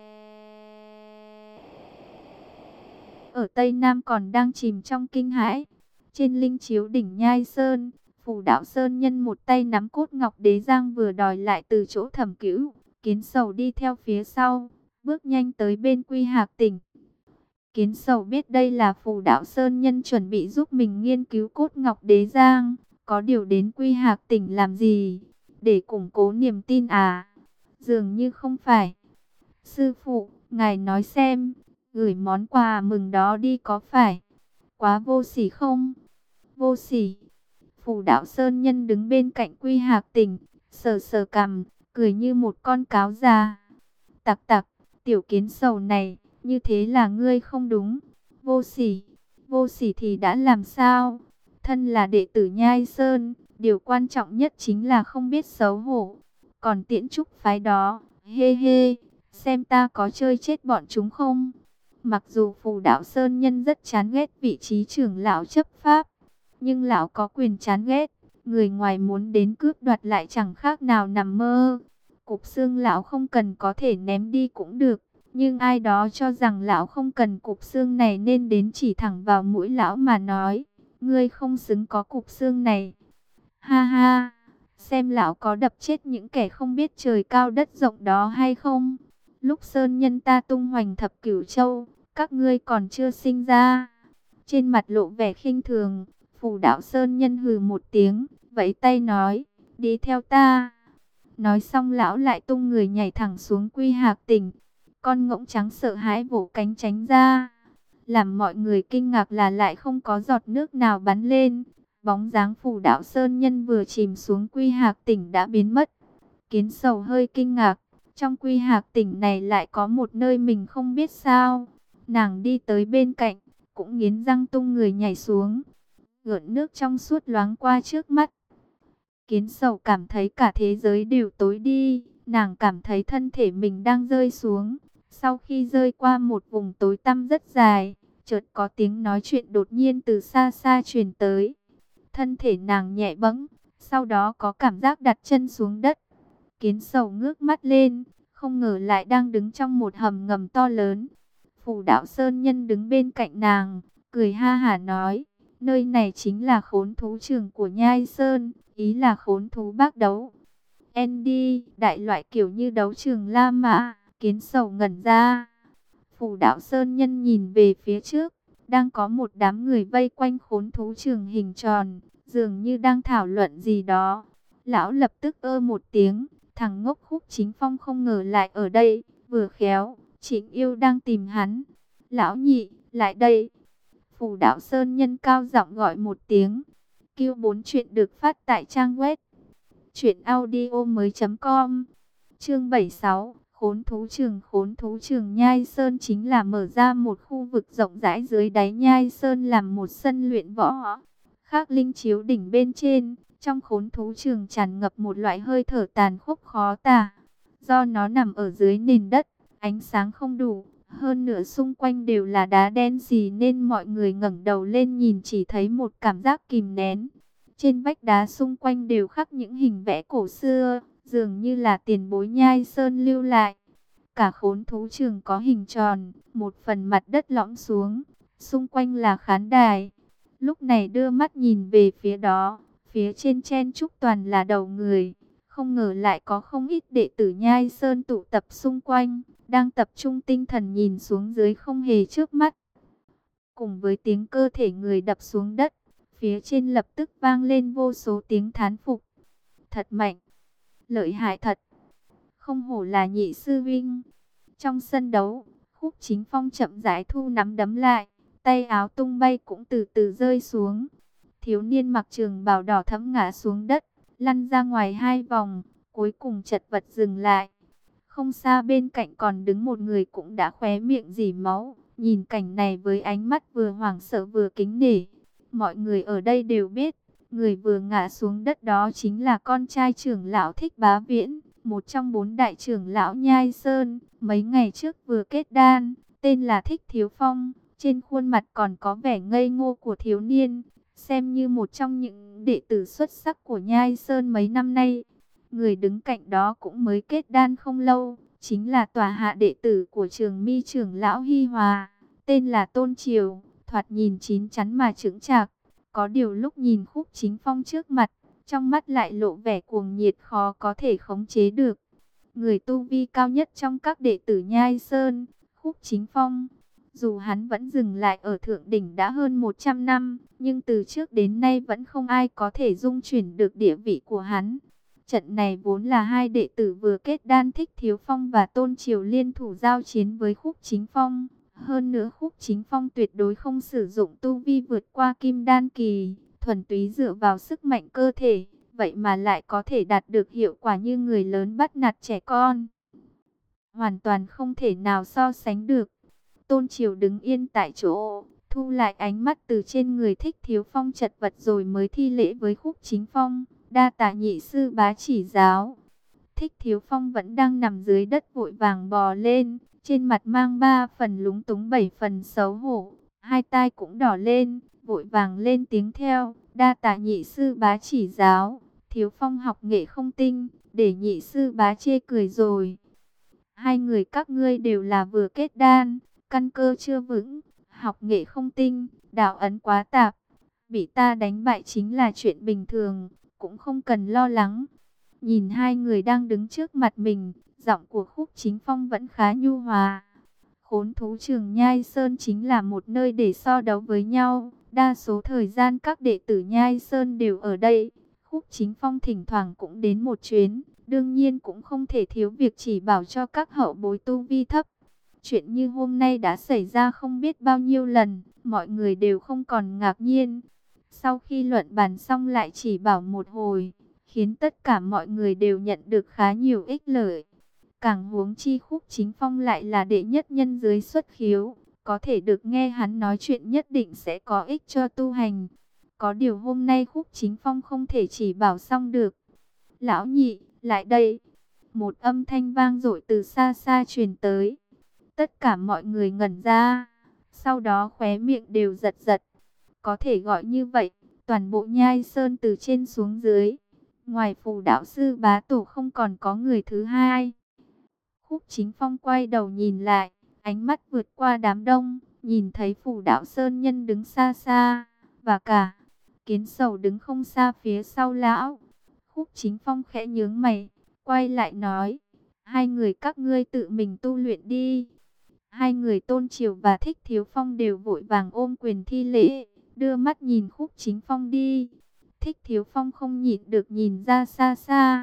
ở Tây Nam còn đang chìm trong kinh hãi. Trên linh chiếu đỉnh Nhai Sơn, Phù Đạo Sơn Nhân một tay nắm cốt ngọc đế giang vừa đòi lại từ chỗ Thẩm Cửu. Kiến Sầu đi theo phía sau, bước nhanh tới bên Quy Hạc Tỉnh. Kiến Sầu biết đây là Phù Đạo Sơn Nhân chuẩn bị giúp mình nghiên cứu cốt ngọc đế giang. Có điều đến Quy Hạc Tỉnh làm gì? Để củng cố niềm tin à? Dường như không phải. Sư phụ, ngài nói xem, gửi món quà mừng đó đi có phải quá vô sỉ không? Vô sỉ. Phù Đạo Sơn Nhân đứng bên cạnh Quy Hạc Tỉnh, sờ sờ cằm, cười như một con cáo già. Tặc tặc, tiểu Kiến Sầu này, như thế là ngươi không đúng. Vô sỉ thì đã làm sao? Thân là đệ tử Nhai Sơn, điều quan trọng nhất chính là không biết xấu hổ. Còn Tiễn Trúc phái đó, hê hê, xem ta có chơi chết bọn chúng không? Mặc dù Phù Đạo Sơn Nhân rất chán ghét vị trí trưởng lão chấp pháp, nhưng lão có quyền chán ghét, người ngoài muốn đến cướp đoạt lại chẳng khác nào nằm mơ. Cục xương lão không cần có thể ném đi cũng được, nhưng ai đó cho rằng lão không cần cục xương này nên đến chỉ thẳng vào mũi lão mà nói, ngươi không xứng có cục xương này. Ha ha, xem lão có đập chết những kẻ không biết trời cao đất rộng đó hay không. Lúc Sơn Nhân ta tung hoành thập cửu châu, các ngươi còn chưa sinh ra. Trên mặt lộ vẻ khinh thường, Phù Đạo Sơn Nhân hừ một tiếng, vẫy tay nói, đi theo ta. Nói xong lão lại tung người nhảy thẳng xuống Quy Hạc Tỉnh. Con ngỗng trắng sợ hãi vỗ cánh tránh ra. Làm mọi người kinh ngạc là lại không có giọt nước nào bắn lên. Bóng dáng Phù Đạo Sơn Nhân vừa chìm xuống Quy Hạc Tỉnh đã biến mất. Kiến Sầu hơi kinh ngạc, trong Quy Hạc Tỉnh này lại có một nơi mình không biết sao. Nàng đi tới bên cạnh, cũng nghiến răng tung người nhảy xuống. Gợn nước trong suốt loáng qua trước mắt. Kiến Sầu cảm thấy cả thế giới đều tối đi, nàng cảm thấy thân thể mình đang rơi xuống. Sau khi rơi qua một vùng tối tăm rất dài, chợt có tiếng nói chuyện đột nhiên từ xa xa truyền tới. Thân thể nàng nhẹ bẫng, sau đó có cảm giác đặt chân xuống đất. Kiến Sầu ngước mắt lên, không ngờ lại đang đứng trong một hầm ngầm to lớn. Phù Đạo Sơn Nhân đứng bên cạnh nàng, cười ha hả nói, nơi này chính là khốn thú trường của Nhai Sơn, ý là khốn thú bác đấu. Andy, đại loại kiểu như đấu trường La Mã. Kiến Sầu ngẩn ra. Phù Đạo Sơn Nhân nhìn về phía trước, đang có một đám người vây quanh khốn thú trường hình tròn, dường như đang thảo luận gì đó. Lão lập tức ơ một tiếng, thằng ngốc Khúc Chính Phong không ngờ lại ở đây, Vừa khéo, Trịnh Yêu đang tìm hắn. Lão nhị, lại đây. Phù Đạo Sơn Nhân cao giọng gọi một tiếng. Q4 chuyện được phát tại trang web truyệnaudiomoi.com. Chương 76, Khốn thú trường. Khốn thú trường Nhai Sơn chính là mở ra một khu vực rộng rãi dưới đáy Nhai Sơn làm một sân luyện võ. Khác linh chiếu đỉnh bên trên, trong khốn thú trường tràn ngập một loại hơi thở tàn khốc khó tả. Do nó nằm ở dưới nền đất, ánh sáng không đủ, hơn nữa xung quanh đều là đá đen xì nên mọi người ngẩng đầu lên nhìn chỉ thấy một cảm giác kìm nén. Trên vách đá xung quanh đều khắc những hình vẽ cổ xưa, dường như là tiền bối Nhai Sơn lưu lại. Cả khốn thú trường có hình tròn, một phần mặt đất lõm xuống, xung quanh là khán đài. Lúc này đưa mắt nhìn về phía đó, phía trên chen chúc toàn là đầu người. Không ngờ lại có không ít đệ tử Nhai Sơn tụ tập xung quanh, đang tập trung tinh thần nhìn xuống dưới không hề chớp mắt. Cùng với tiếng cơ thể người đập xuống đất, phía trên lập tức vang lên vô số tiếng thán phục. Thật mạnh, lợi hại thật, không hổ là nhị sư vinh. Trong sân đấu, Khúc Chính Phong chậm rãi thu nắm đấm lại, tay áo tung bay cũng từ từ rơi xuống. Thiếu niên mặc trường bào đỏ thẫm ngã xuống đất, lăn ra ngoài 2 vòng, cuối cùng chật vật dừng lại. Không xa bên cạnh còn đứng một người cũng đã khóe miệng rỉ máu, nhìn cảnh này với ánh mắt vừa hoảng sợ vừa kính nể. Mọi người ở đây đều biết, người vừa ngã xuống đất đó chính là con trai trưởng lão Thích Bá Viễn, một trong 4 đại trưởng lão Nhai Sơn, mấy ngày trước vừa kết đan, tên là Thích Thiếu Phong, trên khuôn mặt còn có vẻ ngây ngô của thiếu niên, xem như một trong những đệ tử xuất sắc của Nhai Sơn mấy năm nay. Người đứng cạnh đó cũng mới kết đan không lâu, chính là tòa hạ đệ tử của Trường Mi trưởng lão Hi Hòa, tên là Tôn Triều, thoạt nhìn chín chắn mà chững chạc. Có điều lúc nhìn Khúc Chính Phong trước mặt, trong mắt lại lộ vẻ cuồng nhiệt khó có thể khống chế được. Người tu vi cao nhất trong các đệ tử Nhai Sơn, Khúc Chính Phong. Dù hắn vẫn dừng lại ở thượng đỉnh đã hơn 100 năm, nhưng từ trước đến nay vẫn không ai có thể dung chuyển được địa vị của hắn. Trận này vốn là 2 đệ tử vừa kết đan Thích Thiếu Phong và Tôn Triều liên thủ giao chiến với Khúc Chính Phong. Hơn nữa Khúc Chính Phong tuyệt đối không sử dụng tu vi vượt qua kim đan kỳ, thuần túy dựa vào sức mạnh cơ thể, vậy mà lại có thể đạt được hiệu quả như người lớn bắt nạt trẻ con. Hoàn toàn không thể nào so sánh được. Tôn Triều đứng yên tại chỗ, thu lại ánh mắt từ trên người Thích Thiếu Phong chật vật rồi mới thi lễ với Khúc Chính Phong, đa tạ nhị sư bá chỉ giáo. Thích Thiếu Phong vẫn đang nằm dưới đất vội vàng bò lên, trên mặt mang 3 phần lúng túng 7 phần xấu hổ, hai tai cũng đỏ lên, vội vàng lên tiếng theo, đa tạ nhị sư bá chỉ giáo. Thiếu Phong học nghệ không tinh, để nhị sư bá chê cười rồi. 2 người các ngươi đều là vừa kết đan, căn cơ chưa vững, học nghệ không tinh, đạo ấn quá tạp, bị ta đánh bại chính là chuyện bình thường, cũng không cần lo lắng. Nhìn 2 người đang đứng trước mặt mình, giọng của Khúc Chính Phong vẫn khá nhu hòa. Khốn thú trường Nhai Sơn chính là một nơi để so đấu với nhau, đa số thời gian các đệ tử Nhai Sơn đều ở đây. Khúc Chính Phong thỉnh thoảng cũng đến một chuyến, đương nhiên cũng không thể thiếu việc chỉ bảo cho các hậu bối tu vi thấp. Chuyện như hôm nay đã xảy ra không biết bao nhiêu lần, mọi người đều không còn ngạc nhiên. Sau khi luận bàn xong lại chỉ bảo một hồi, khiến tất cả mọi người đều nhận được khá nhiều ích lợi. Càng huống chi Khúc Chính Phong lại là đệ nhất nhân dưới xuất khiếu, có thể được nghe hắn nói chuyện nhất định sẽ có ích cho tu hành. Có điều hôm nay Khúc Chính Phong không thể chỉ bảo xong được. Lão nhị, lại đây. Một âm thanh vang dội từ xa xa truyền tới. Tất cả mọi người ngẩn ra, sau đó khóe miệng đều giật giật. Có thể gọi như vậy, toàn bộ Nhai Sơn từ trên xuống dưới, ngoài Phù đạo sư bá tổ không còn có người thứ hai. Khúc Chính Phong quay đầu nhìn lại, ánh mắt vượt qua đám đông, nhìn thấy Phù đạo sơn nhân đứng xa xa, và cả Kiến Sầu đứng không xa phía sau lão. Khúc Chính Phong khẽ nhướng mày, quay lại nói, 2 người các ngươi tự mình tu luyện đi. 2 người Tôn Triều và Thích Thiếu Phong đều vội vàng ôm quyền thi lễ, đưa mắt nhìn Khúc Chính Phong đi. Thích Thiếu Phong không nhịn được nhìn ra xa xa,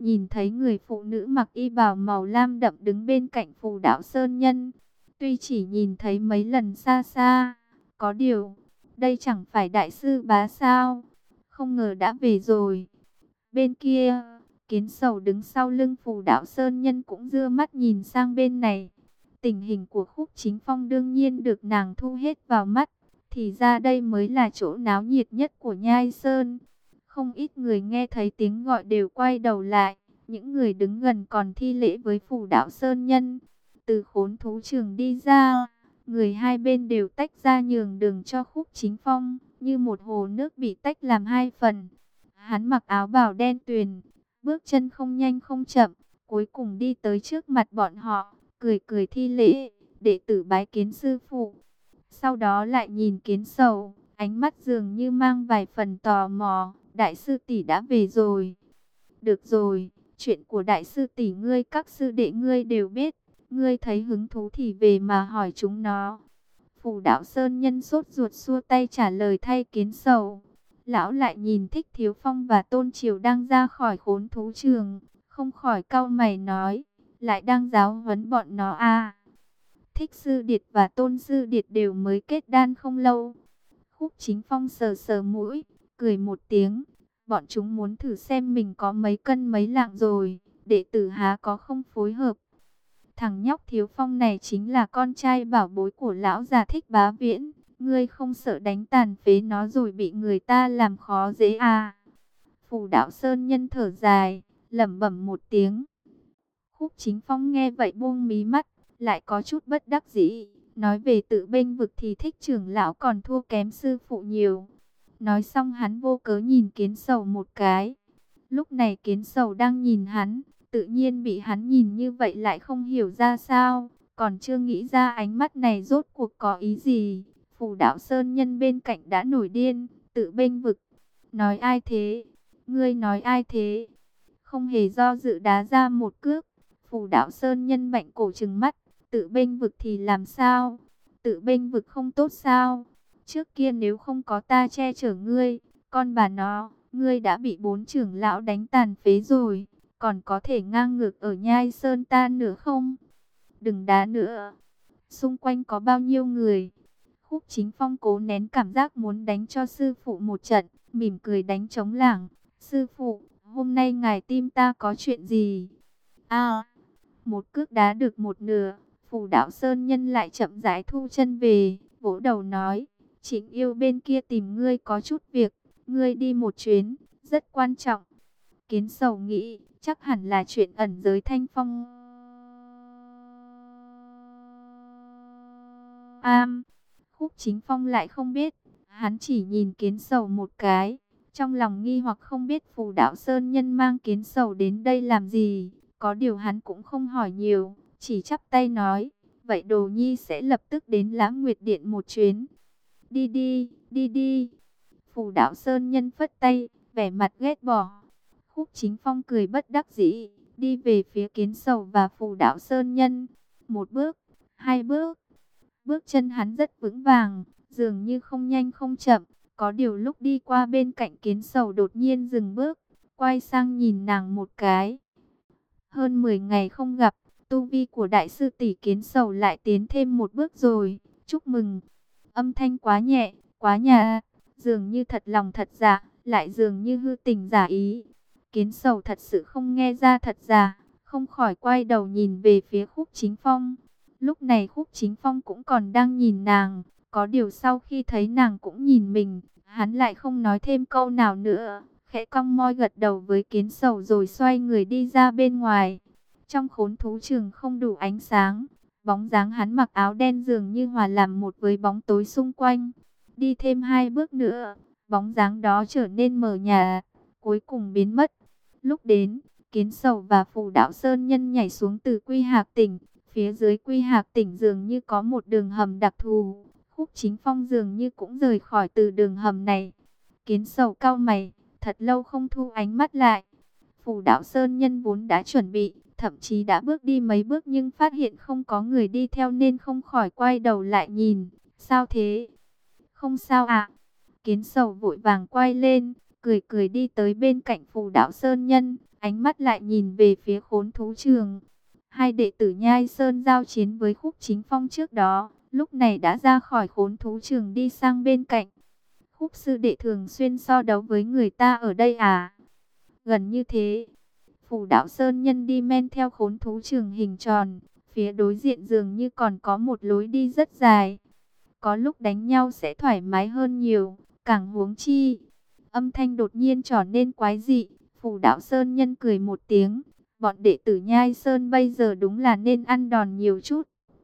nhìn thấy người phụ nữ mặc y bào màu lam đậm đứng bên cạnh Phù Đạo Sơn Nhân. Tuy chỉ nhìn thấy mấy lần xa xa, có điều, đây chẳng phải đại sư bá sao? Không ngờ đã về rồi. Bên kia, Kiến Sầu đứng sau lưng Phù Đạo Sơn Nhân cũng đưa mắt nhìn sang bên này. Tình hình của Khúc Chính Phong đương nhiên được nàng thu hết vào mắt. Thì ra đây mới là chỗ náo nhiệt nhất của Nhai Sơn. Không ít người nghe thấy tiếng gọi đều quay đầu lại. Những người đứng gần còn thi lễ với Phù Đạo Sơn Nhân. Từ Khốn Thú Trường đi ra, người hai bên đều tách ra nhường đường cho Khúc Chính Phong, như một hồ nước bị tách làm hai phần. Hắn mặc áo bào đen tuyền, bước chân không nhanh không chậm, cuối cùng đi tới trước mặt bọn họ, cười cười thi lễ, đệ tử bái kiến sư phụ. Sau đó lại nhìn Kiến Sầu, ánh mắt dường như mang vài phần tò mò, đại sư tỷ đã về rồi. Được rồi, chuyện của đại sư tỷ ngươi các sư đệ ngươi đều biết, ngươi thấy hứng thú thì về mà hỏi chúng nó. Phù Đạo Sơn Nhân sốt ruột xua tay trả lời thay Kiến Sầu. Lão lại nhìn Thích Thiếu Phong và Tôn Triều đang ra khỏi Khốn Thú Trường, không khỏi cau mày nói, lại đang giáo huấn bọn nó à? Thích Sư Điệt và Tôn Sư Điệt đều mới kết đan không lâu. Khúc Chính Phong sờ sờ mũi, cười một tiếng, bọn chúng muốn thử xem mình có mấy cân mấy lạng rồi, đệ tử há có không phối hợp. Thằng nhóc Thiếu Phong này chính là con trai bảo bối của lão già Thích Bá Viễn. Ngươi không sợ đánh tàn phế nó rồi bị người ta làm khó dễ à? Phù Đạo Sơn Nhân thở dài, lẩm bẩm một tiếng. Khúc Chính Phong nghe vậy buông mí mắt, lại có chút bất đắc dĩ. Nói về tự bênh vực thì Thích trưởng lão còn thua kém sư phụ nhiều. Nói xong hắn vô cớ nhìn Kiến Sầu một cái. Lúc này Kiến Sầu đang nhìn hắn, tự nhiên bị hắn nhìn như vậy lại không hiểu ra sao. Còn chưa nghĩ ra ánh mắt này rốt cuộc có ý gì. Phù Đạo Sơn Nhân bên cạnh đã nổi điên, tự bênh vực. Nói ai thế? Ngươi nói ai thế? Không hề do dự đá ra một cước. Phù Đạo Sơn Nhân bạnh cổ trừng mắt, tự bênh vực thì làm sao? Tự bênh vực không tốt sao? Trước kia nếu không có ta che chở ngươi, con bà nó, ngươi đã bị 4 trưởng lão đánh tàn phế rồi, còn có thể ngang ngược ở Nhai Sơn ta nữa không? Đừng đá nữa. Xung quanh có bao nhiêu người? Khúc Chính Phong cố nén cảm giác muốn đánh cho sư phụ một trận, mỉm cười đánh trống lảng. Sư phụ, hôm nay ngài tim ta có chuyện gì? À, một cước đá được một nửa, Phù Đạo Sơn Nhân lại chậm rãi thu chân về, vỗ đầu nói, Trịnh Yêu bên kia tìm ngươi có chút việc, ngươi đi một chuyến, rất quan trọng. Kiến Sầu nghĩ, chắc hẳn là chuyện ẩn giới Thanh Phong. Khúc Chính Phong lại không biết, hắn chỉ nhìn Kiến Sầu một cái, trong lòng nghi hoặc không biết Phù Đạo Sơn Nhân mang Kiến Sầu đến đây làm gì. Có điều hắn cũng không hỏi nhiều, chỉ chắp tay nói, vậy Đồ Nhi sẽ lập tức đến Lãng Nguyệt Điện một chuyến. Đi đi, đi đi. Phù Đạo Sơn Nhân phất tay, vẻ mặt ghét bỏ. Khúc Chính Phong cười bất đắc dĩ, đi về phía Kiến Sầu và Phù Đạo Sơn Nhân. Một bước, hai bước. Bước chân hắn rất vững vàng, dường như không nhanh không chậm. Có điều lúc đi qua bên cạnh Kiến Sầu đột nhiên dừng bước, quay sang nhìn nàng một cái. Hơn 10 ngày không gặp, tu vi của đại sư tỷ Kiến Sầu lại tiến thêm một bước rồi. Chúc mừng. Âm thanh quá nhẹ, quá nhạt, dường như thật lòng thật giả, lại dường như hư tình giả ý. Kiến Sầu thật sự không nghe ra thật giả, không khỏi quay đầu nhìn về phía Khúc Chính Phong. Lúc này Khúc Chính Phong cũng còn đang nhìn nàng, có điều sau khi thấy nàng cũng nhìn mình, hắn lại không nói thêm câu nào nữa, khẽ cong môi gật đầu với Kiến Sầu rồi xoay người đi ra bên ngoài. Trong Khốn Thú Trường không đủ ánh sáng, bóng dáng hắn mặc áo đen dường như hòa làm một với bóng tối xung quanh. Đi thêm 2 bước nữa, bóng dáng đó trở nên mờ nhạt, cuối cùng biến mất. Lúc đến, Kiến Sầu và Phù Đạo Sơn Nhân nhảy xuống từ Quy Hạc Tỉnh. Phía dưới Quy Hạc Tỉnh dường như có một đường hầm đặc thù. Khúc Chính Phong dường như cũng rời khỏi từ đường hầm này. Kiến Sầu cau mày, thật lâu không thu ánh mắt lại. Phù Đạo Sơn Nhân vốn đã chuẩn bị, thậm chí đã bước đi mấy bước nhưng phát hiện không có người đi theo nên không khỏi quay đầu lại nhìn. Sao thế? Không sao ạ. Kiến Sầu vội vàng quay lên, cười cười đi tới bên cạnh Phù Đạo Sơn Nhân. ánh mắt lại nhìn về phía Khốn Thú Trường. Hai đệ tử Nhai Sơn giao chiến với Khúc Chính Phong trước đó, lúc này đã ra khỏi Khốn Thú Trường đi sang bên cạnh. Khúc sư đệ thường xuyên so đấu với người ta ở đây à? Gần như thế. Phù Đạo Sơn Nhân đi men theo Khốn Thú Trường hình tròn, phía đối diện dường như còn có một lối đi rất dài. Có lúc đánh nhau sẽ thoải mái hơn nhiều, càng huống chi. Âm thanh đột nhiên trở nên quái dị, Phù Đạo Sơn Nhân cười một tiếng. Bọn đệ tử Nhai Sơn bây giờ đúng là nên ăn đòn nhiều chút.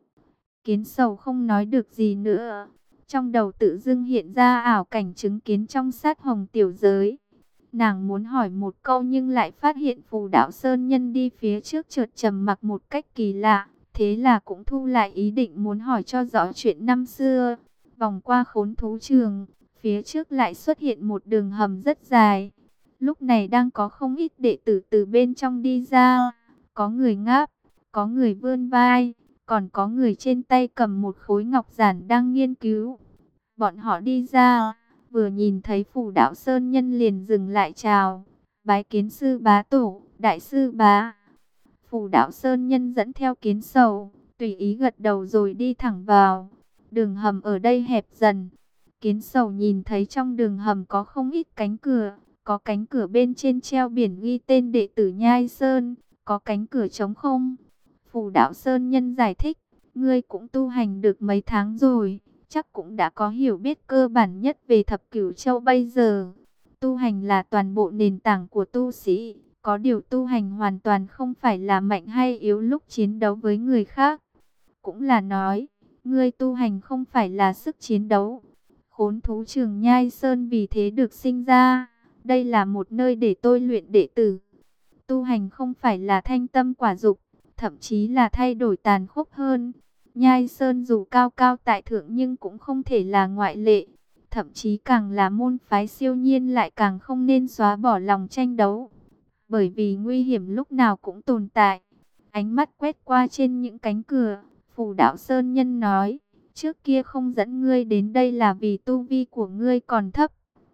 Kiến Sầu không nói được gì nữa. Trong đầu tự dưng hiện ra ảo cảnh chứng kiến trong sát hồng tiểu giới. Nàng muốn hỏi một câu nhưng lại phát hiện Phù Đạo Sơn Nhân đi phía trước chợt trầm mặc một cách kỳ lạ. Thế là cũng thu lại ý định muốn hỏi cho rõ chuyện năm xưa. Vòng qua Khốn Thú Trường, phía trước lại xuất hiện một đường hầm rất dài. Lúc này đang có không ít đệ tử từ bên trong đi ra. Có người ngáp, có người vươn vai, còn có người trên tay cầm một khối ngọc giản đang nghiên cứu. Bọn họ đi ra, vừa nhìn thấy Phù Đạo Sơn Nhân liền dừng lại chào. Bái kiến sư bá tổ, đại sư bá. Phù Đạo Sơn Nhân dẫn theo Kiến Sầu, tùy ý gật đầu rồi đi thẳng vào. Đường hầm ở đây hẹp dần. Kiến Sầu nhìn thấy trong đường hầm có không ít cánh cửa. Có cánh cửa bên trên treo biển ghi tên đệ tử Nhai Sơn, có cánh cửa trống không. Phù Đạo Sơn Nhân giải thích, ngươi cũng tu hành được mấy tháng rồi, chắc cũng đã có hiểu biết cơ bản nhất về Thập Cửu Châu bây giờ. Tu hành là toàn bộ nền tảng của tu sĩ, có điều tu hành hoàn toàn không phải là mạnh hay yếu lúc chiến đấu với người khác. Cũng là nói, ngươi tu hành không phải là sức chiến đấu. Khốn Thú Trường Nhai Sơn vì thế được sinh ra. Đây là một nơi để tôi luyện đệ tử. Tu hành không phải là thanh tâm quả dục, thậm chí là thay đổi tàn khốc hơn. Nhai Sơn dù cao cao tại thượng nhưng cũng không thể là ngoại lệ. Thậm chí càng là môn phái siêu nhiên lại càng không nên xóa bỏ lòng tranh đấu. Bởi vì nguy hiểm lúc nào cũng tồn tại. Ánh mắt quét qua trên những cánh cửa, Phù Đạo Sơn Nhân nói, trước kia không dẫn ngươi đến đây là vì tu vi của ngươi còn thấp.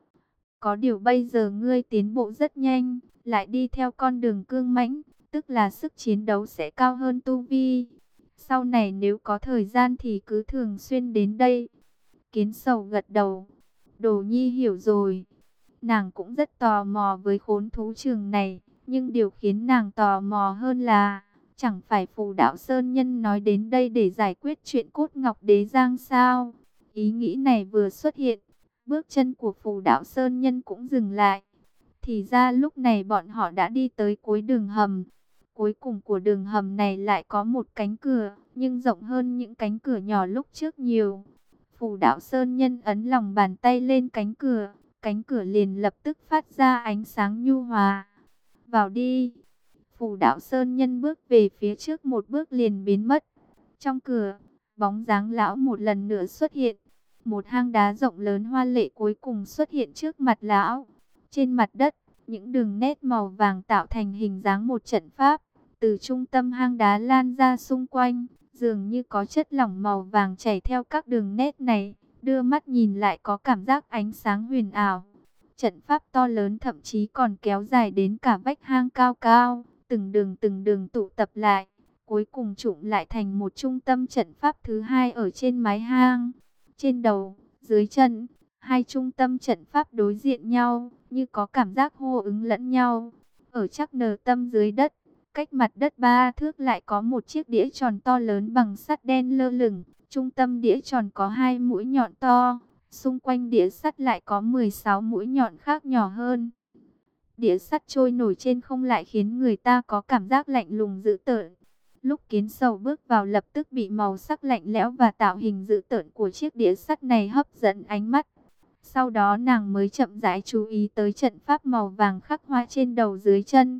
Có điều bây giờ ngươi tiến bộ rất nhanh, lại đi theo con đường cương mãnh, tức là sức chiến đấu sẽ cao hơn tu vi. Sau này nếu có thời gian thì cứ thường xuyên đến đây. Kiến Sầu gật đầu. Đồ Nhi hiểu rồi. Nàng cũng rất tò mò với Khốn Thú Trường này, nhưng điều khiến nàng tò mò hơn là, chẳng phải Phù Đạo Sơn Nhân nói đến đây để giải quyết chuyện Cốt Ngọc Đế Giang sao? Ý nghĩ này vừa xuất hiện, bước chân của Phù Đạo Sơn Nhân cũng dừng lại. Thì ra lúc này bọn họ đã đi tới cuối đường hầm. Cuối cùng của đường hầm này lại có một cánh cửa, nhưng rộng hơn những cánh cửa nhỏ lúc trước nhiều. Phù Đạo Sơn Nhân ấn lòng bàn tay lên cánh cửa liền lập tức phát ra ánh sáng nhu hòa. Vào đi. Phù Đạo Sơn Nhân bước về phía trước một bước liền biến mất. Trong cửa, bóng dáng lão một lần nữa xuất hiện. Một hang đá rộng lớn hoa lệ cuối cùng xuất hiện trước mặt lão. Trên mặt đất, những đường nét màu vàng tạo thành hình dáng một trận pháp. Từ trung tâm hang đá lan ra xung quanh, dường như có chất lỏng màu vàng chảy theo các đường nét này. Đưa mắt nhìn lại có cảm giác ánh sáng huyền ảo. Trận pháp to lớn thậm chí còn kéo dài đến cả vách hang cao cao. Từng đường tụ tập lại. Cuối cùng trụm lại thành một trung tâm trận pháp thứ hai ở trên mái hang. Trên đầu, dưới chân, hai trung tâm trận pháp đối diện nhau, như có cảm giác hô ứng lẫn nhau. Ở chắc nờ tâm dưới đất, cách mặt đất 3 thước lại có một chiếc đĩa tròn to lớn bằng sắt đen lơ lửng. Trung tâm đĩa tròn có 2 mũi nhọn to, xung quanh đĩa sắt lại có 16 mũi nhọn khác nhỏ hơn. Đĩa sắt trôi nổi trên không lại khiến người ta có cảm giác lạnh lùng dữ tợn. Lúc Kiến Sầu bước vào lập tức bị màu sắc lạnh lẽo và tạo hình dữ tợn của chiếc đĩa sắt này hấp dẫn ánh mắt. Sau đó nàng mới chậm rãi chú ý tới trận pháp màu vàng khắc hoa trên đầu dưới chân.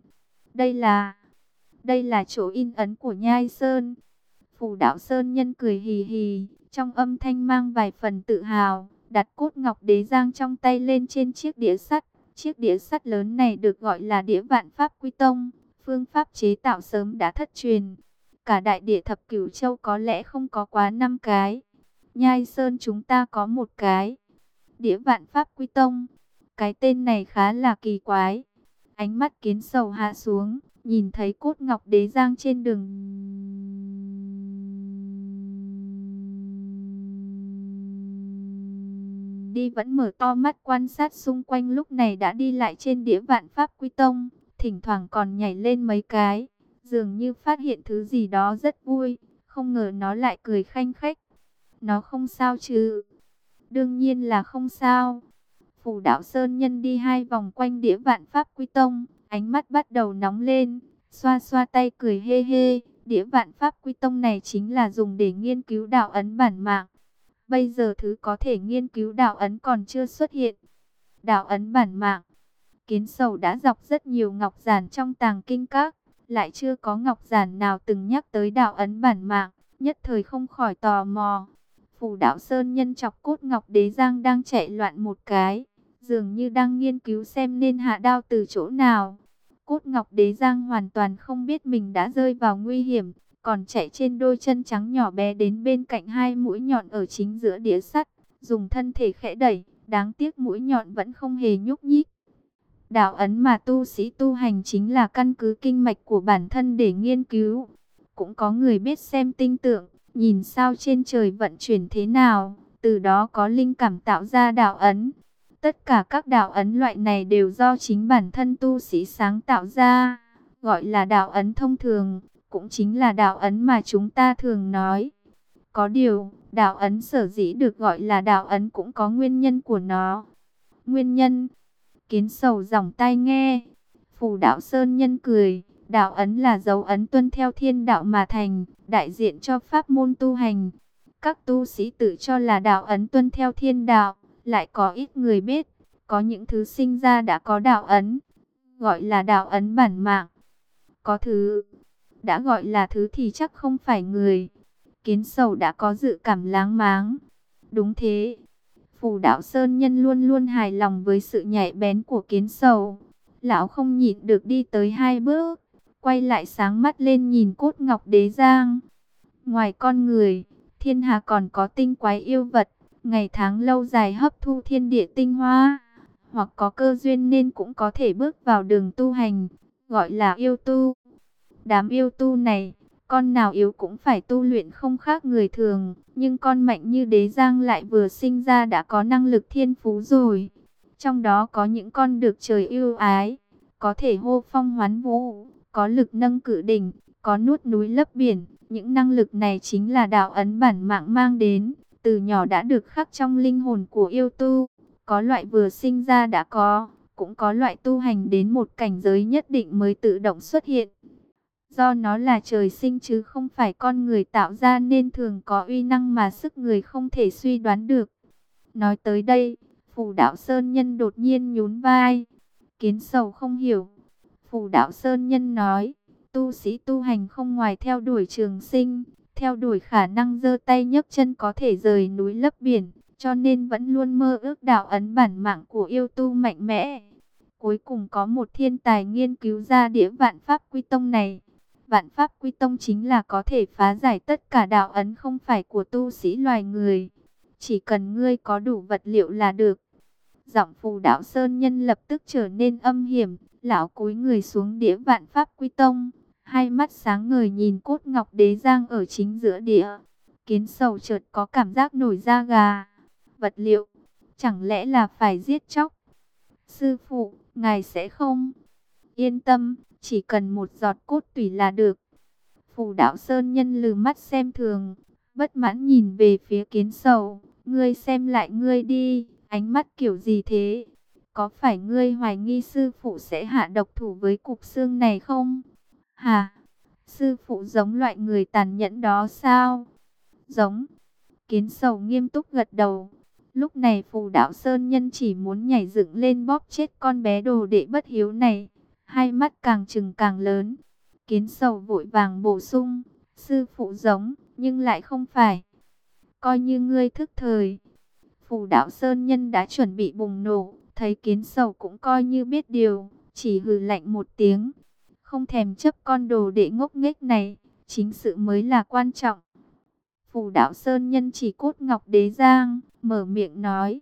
Đây là chỗ in ấn của Nhai Sơn. Phù Đạo Sơn Nhân cười hì hì, trong âm thanh mang vài phần tự hào, đặt cốt ngọc đế giang trong tay lên trên chiếc đĩa sắt. Chiếc đĩa sắt lớn này được gọi là đĩa Vạn Pháp Quy Tông, phương pháp chế tạo sớm đã thất truyền. Cả đại địa Thập Cửu Châu có lẽ không có quá 5 cái. Nhai Sơn chúng ta có một cái. Đĩa Vạn Pháp Quy Tông. Cái tên này khá là kỳ quái. Ánh mắt Kiến Sầu hạ xuống, nhìn thấy cốt ngọc đế giang trên đường đi vẫn mở to mắt quan sát xung quanh, lúc này đã đi lại trên đĩa Vạn Pháp Quy Tông, thỉnh thoảng còn nhảy lên mấy cái, dường như phát hiện thứ gì đó rất vui, không ngờ nó lại cười khanh khách. Nó không sao chứ? Đương nhiên là không sao. Phù Đạo Sơn Nhân đi 2 vòng quanh đĩa Vạn Pháp Quy Tông, ánh mắt bắt đầu nóng lên, xoa xoa tay cười hê hê. Đĩa Vạn Pháp Quy Tông này chính là dùng để nghiên cứu đạo ấn bản mạng. Bây giờ thứ có thể nghiên cứu đạo ấn còn chưa xuất hiện. Đạo ấn bản mạng. Kiến Sầu đã đọc rất nhiều ngọc giản trong tàng kinh các, lại chưa có ngọc giản nào từng nhắc tới đạo ấn bản mạng, nhất thời không khỏi tò mò. Phù Đạo Sơn Nhân chọc cốt ngọc đế giang đang chạy loạn một cái, dường như đang nghiên cứu xem nên hạ đao từ chỗ nào. Cốt ngọc đế giang hoàn toàn không biết mình đã rơi vào nguy hiểm, còn chạy trên đôi chân trắng nhỏ bé đến bên cạnh 2 mũi nhọn ở chính giữa đĩa sắt, dùng thân thể khẽ đẩy, đáng tiếc mũi nhọn vẫn không hề nhúc nhích. Đạo ấn mà tu sĩ tu hành chính là căn cứ kinh mạch của bản thân để nghiên cứu. Cũng có người biết xem tinh tượng, nhìn sao trên trời vận chuyển thế nào, từ đó có linh cảm tạo ra đạo ấn. Tất cả các đạo ấn loại này đều do chính bản thân tu sĩ sáng tạo ra, gọi là đạo ấn thông thường, cũng chính là đạo ấn mà chúng ta thường nói. Có điều, đạo ấn sở dĩ được gọi là đạo ấn cũng có nguyên nhân của nó. Nguyên nhân? Kiến Sầu giỏng tai nghe. Phù Đạo Sơn Nhân cười, đạo ấn là dấu ấn tuân theo thiên đạo mà thành, đại diện cho pháp môn tu hành. Các tu sĩ tự cho là đạo ấn tuân theo thiên đạo, lại có ít người biết, có những thứ sinh ra đã có đạo ấn, gọi là đạo ấn bản mạng. Có thứ đã gọi là thứ thì chắc không phải người. Kiến Sầu đã có dự cảm láng máng. Đúng thế. Phù Đạo Sơn Nhân luôn luôn hài lòng với sự nhạy bén của Kiến Sầu. Lão không nhịn được đi tới 2 bước, quay lại sáng mắt lên nhìn cốt ngọc đế giang. Ngoài con người, thiên hạ còn có tinh quái yêu vật, ngày tháng lâu dài hấp thu thiên địa tinh hoa, hoặc có cơ duyên nên cũng có thể bước vào đường tu hành, gọi là yêu tu. Đám yêu tu này, con nào yếu cũng phải tu luyện không khác người thường, nhưng con mạnh như đế giang lại vừa sinh ra đã có năng lực thiên phú rồi. Trong đó có những con được trời ưu ái, có thể hô phong hoán vũ, có lực nâng cự đỉnh, có nuốt núi lấp biển. Những năng lực này chính là đạo ấn bản mạng mang đến, từ nhỏ đã được khắc trong linh hồn của yêu tu. Có loại vừa sinh ra đã có, cũng có loại tu hành đến một cảnh giới nhất định mới tự động xuất hiện. Do nó là trời sinh chứ không phải con người tạo ra nên thường có uy năng mà sức người không thể suy đoán được. Nói tới đây, Phù Đạo Sơn Nhân đột nhiên nhún vai. Kiến Sầu không hiểu. Phù Đạo Sơn Nhân nói, tu sĩ tu hành không ngoài theo đuổi trường sinh, theo đuổi khả năng giơ tay nhấc chân có thể rời núi lấp biển, cho nên vẫn luôn mơ ước đạo ấn bản mạng của yêu tu mạnh mẽ. Cuối cùng có một thiên tài nghiên cứu ra đĩa Vạn Pháp Quy Tông này. Vạn Pháp Quy Tông chính là có thể phá giải tất cả đạo ấn không phải của tu sĩ loài người. Chỉ cần ngươi có đủ vật liệu là được. Giọng Phù Đạo Sơn Nhân lập tức trở nên âm hiểm. Lão cúi người xuống đĩa Vạn Pháp Quy Tông, hai mắt sáng ngời nhìn cốt ngọc đế giang ở chính giữa đĩa. Kiến Sầu chợt có cảm giác nổi da gà. Vật liệu, chẳng lẽ là phải giết chóc? Sư phụ, ngài sẽ không? Yên tâm, chỉ cần một giọt cốt tủy là được. Phù Đạo Sơn Nhân lừ mắt xem thường, bất mãn nhìn về phía Kiến Sầu. Ngươi xem lại ngươi đi, ánh mắt kiểu gì thế? Có phải ngươi hoài nghi sư phụ sẽ hạ độc thủ với cục xương này không? Hả? Sư phụ giống loại người tàn nhẫn đó sao? Giống. Kiến Sầu nghiêm túc gật đầu. Lúc này Phù Đạo Sơn Nhân chỉ muốn nhảy dựng lên bóp chết con bé đồ đệ bất hiếu này. Hai mắt càng trừng càng lớn. Kiến Sầu vội vàng bổ sung. Sư phụ giống, nhưng lại không phải. Coi như ngươi thức thời. Phù Đạo Sơn Nhân đã chuẩn bị bùng nổ. Thấy Kiến Sầu cũng coi như biết điều. Chỉ hừ lạnh một tiếng. Không thèm chấp con đồ đệ ngốc nghếch này. Chính sự mới là quan trọng. Phù Đạo Sơn Nhân chỉ cốt ngọc đế giang, mở miệng nói.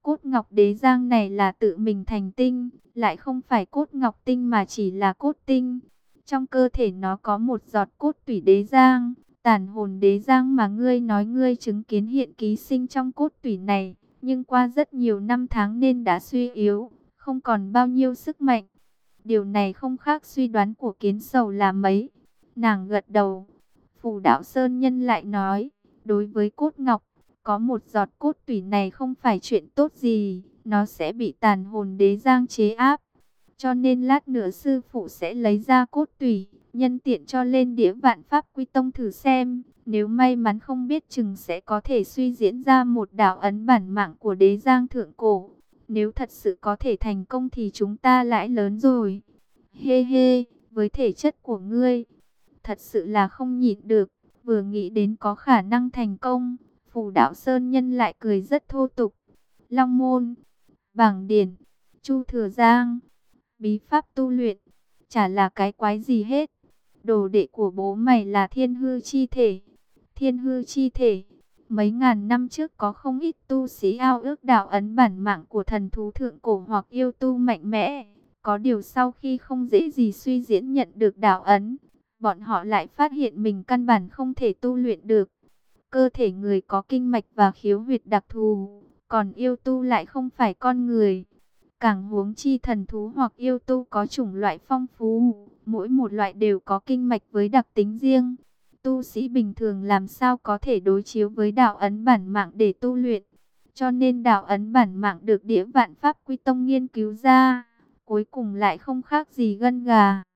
cốt ngọc đế giang này là tự mình thành tinh, lại không phải cốt ngọc tinh mà chỉ là cốt tinh. Trong cơ thể nó có một giọt cốt tủy đế giang, tàn hồn đế giang mà ngươi nói ngươi chứng kiến hiện ký sinh trong cốt tủy này, nhưng qua rất nhiều năm tháng nên đã suy yếu, không còn bao nhiêu sức mạnh. Điều này không khác suy đoán của Kiến Sầu là mấy. Nàng gật đầu. Phù Đạo Sơn Nhân lại nói, đối với cốt ngọc, có một giọt cốt tủy này không phải chuyện tốt gì, nó sẽ bị tàn hồn đế giang chế áp. Cho nên lát nữa sư phụ sẽ lấy ra cốt tủy, nhân tiện cho lên đĩa Vạn Pháp Quy Tông thử xem. Nếu may mắn không biết chừng sẽ có thể suy diễn ra một đạo ấn bản mạng của đế giang thượng cổ. Nếu thật sự có thể thành công thì chúng ta lãi lớn rồi. Hê hê, với thể chất của ngươi, thật sự là không nhịn được. Vừa nghĩ đến có khả năng thành công, Phù Đạo Sơn Nhân lại cười rất thô tục. Long môn, Bảng Điển, Chu Thừa Giang, bí pháp tu luyện, chả là cái quái gì hết. Đồ đệ của bố mày là thiên hư chi thể. Thiên hư chi thể, mấy ngàn năm trước có không ít tu sĩ ao ước đạo ấn bản mạng của thần thú thượng cổ hoặc yêu tu mạnh mẽ. Có điều sau khi không dễ gì suy diễn nhận được đạo ấn, bọn họ lại phát hiện mình căn bản không thể tu luyện được. Cơ thể người có kinh mạch và khiếu huyệt đặc thù, còn yêu tu lại không phải con người. Càng huống chi thần thú hoặc yêu tu có chủng loại phong phú, mỗi một loại đều có kinh mạch với đặc tính riêng. Tu sĩ bình thường làm sao có thể đối chiếu với đạo ấn bản mạng để tu luyện. Cho nên đạo ấn bản mạng được đĩa Vạn Pháp Quy Tông nghiên cứu ra, cuối cùng lại không khác gì gân gà.